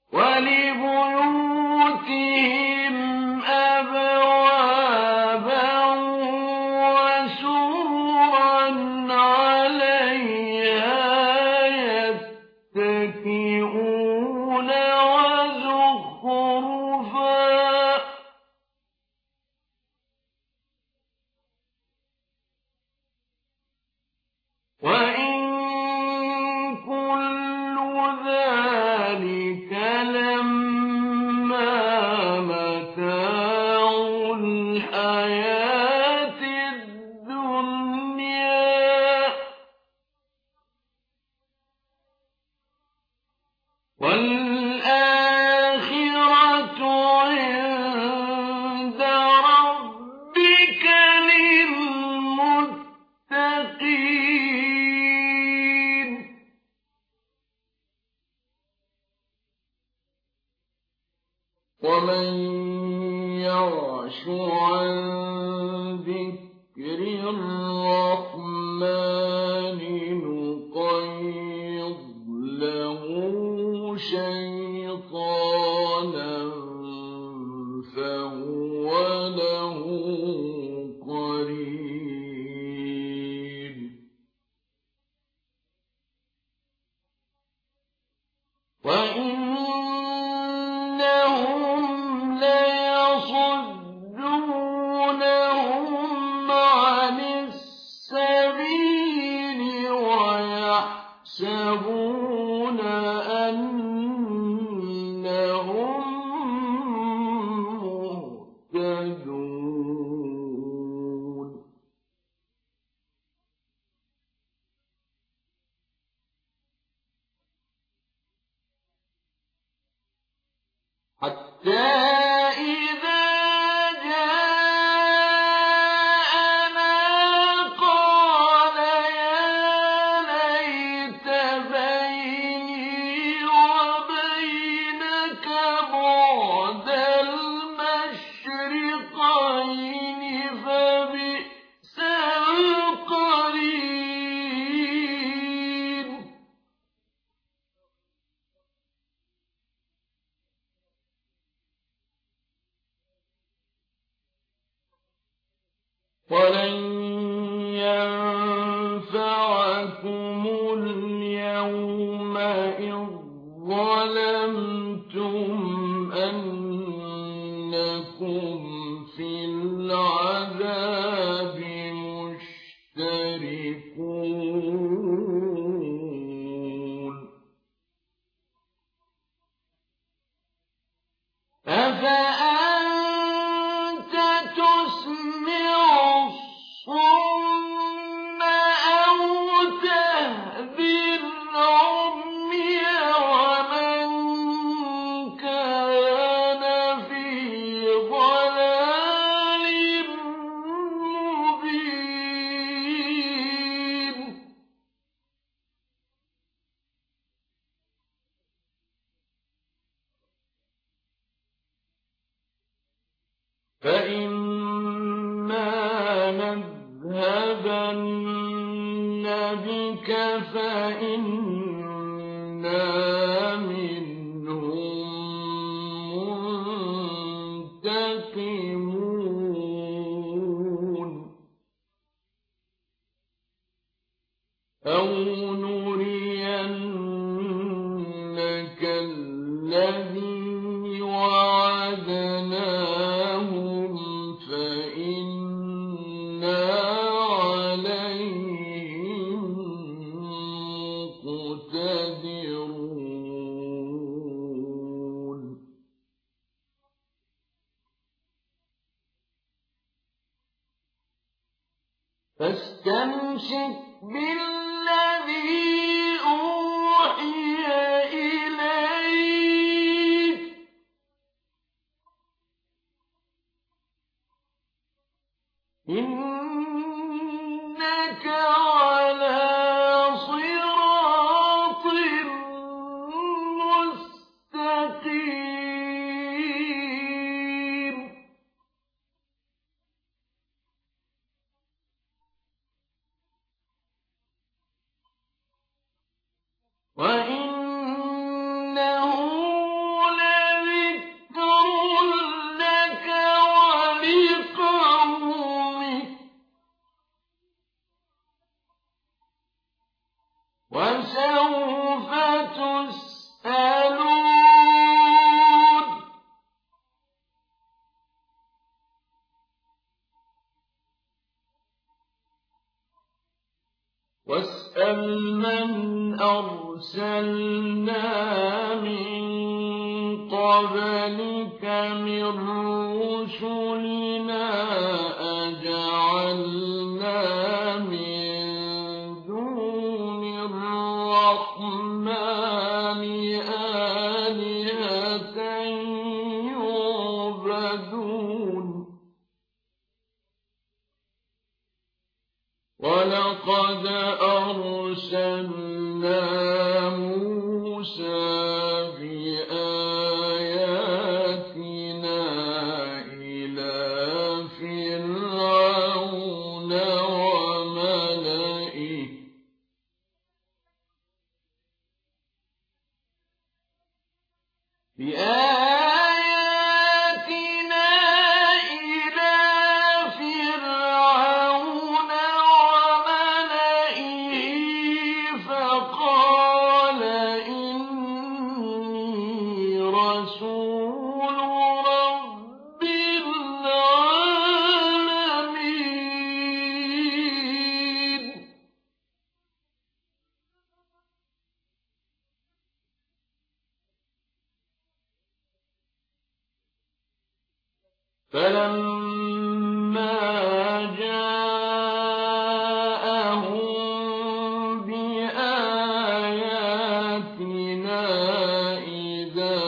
وَلِبُيُوتِهِمْ أَبْوَابًا وَسُرُرًا عَلَيْهَا يَتَّكِئُونَ وَزُخْرُفًا ۚ وَإِن كُلُّ ذَٰلِكَ لَمَّا مَتَاعُ الْحَيَاةِ الدُّنْيَا ۖ وَالْآخِرَةُ عِندَ رَبِّكَ لِلْمُتَّقِينَ. وَمَن يَعْشُ عَن ذِكْرِ الرَّحْمَٰنِ نُقَيِّضْ لَهُ شَيْطَانًا فَهُوَ لَهُ قَرِينٌ. وَإِنَّهُمْ لَيَصُدُّونَهُمْ عَنِ السَّبِيلِ وَيَحْسَبُونَ أَنَّهُم مُّهْتَدُونَ. حَتَّىٰ إِذَا جَاءَنَا قَالَ يَا لَيْتَ بَيْنِي وَبَيْنَكَ بُعْدَ الْمَشْرِقَيْنِ فَبِئْسَ الْقَرِينُ. وَلَن يَنفَعَكُمُ الْيَوْمَ إِذ ظَّلَمْتُمْ أَنَّكُمْ فِي الْعَذَابِ مُشْتَرِكُونَ. أَفَأَنتَ تُسْمِعُ الصُّمَّ أَوْ تَهْدِي الْعُمْيَ وَمَن كَانَ فِي ضَلَالٍ مُّبِينٍ. فَإِمَّا نَذْهَبَنَّ بِكَ فَإِنَّا مِنْهُم مُّنتَقِمُونَ، أَوْ نُرِيَنَّكَ الَّذِي وَعَدْنَاهُمْ فَإِنَّا عَلَيْهِم مُّقْتَدِرُونَ. فَاسْتَمْسِكْ بِالَّذِي أُوحِيَ إِلَيْكَ ۖ إِنَّكَ عَلَىٰ صِرَاطٍ مُّسْتَقِيمٍ. وَإِنَّهُ فسوف تسألون واسأل من أرسلنا من قبلك من رسلنا أجعلنا من دون الرحمن آلهة يعبدون ولقد أرسلنا موسى بآياتنا إلى فرعون وملئه فقال إني رسول رب العالمين فلما جاءهم بآياتنا إذا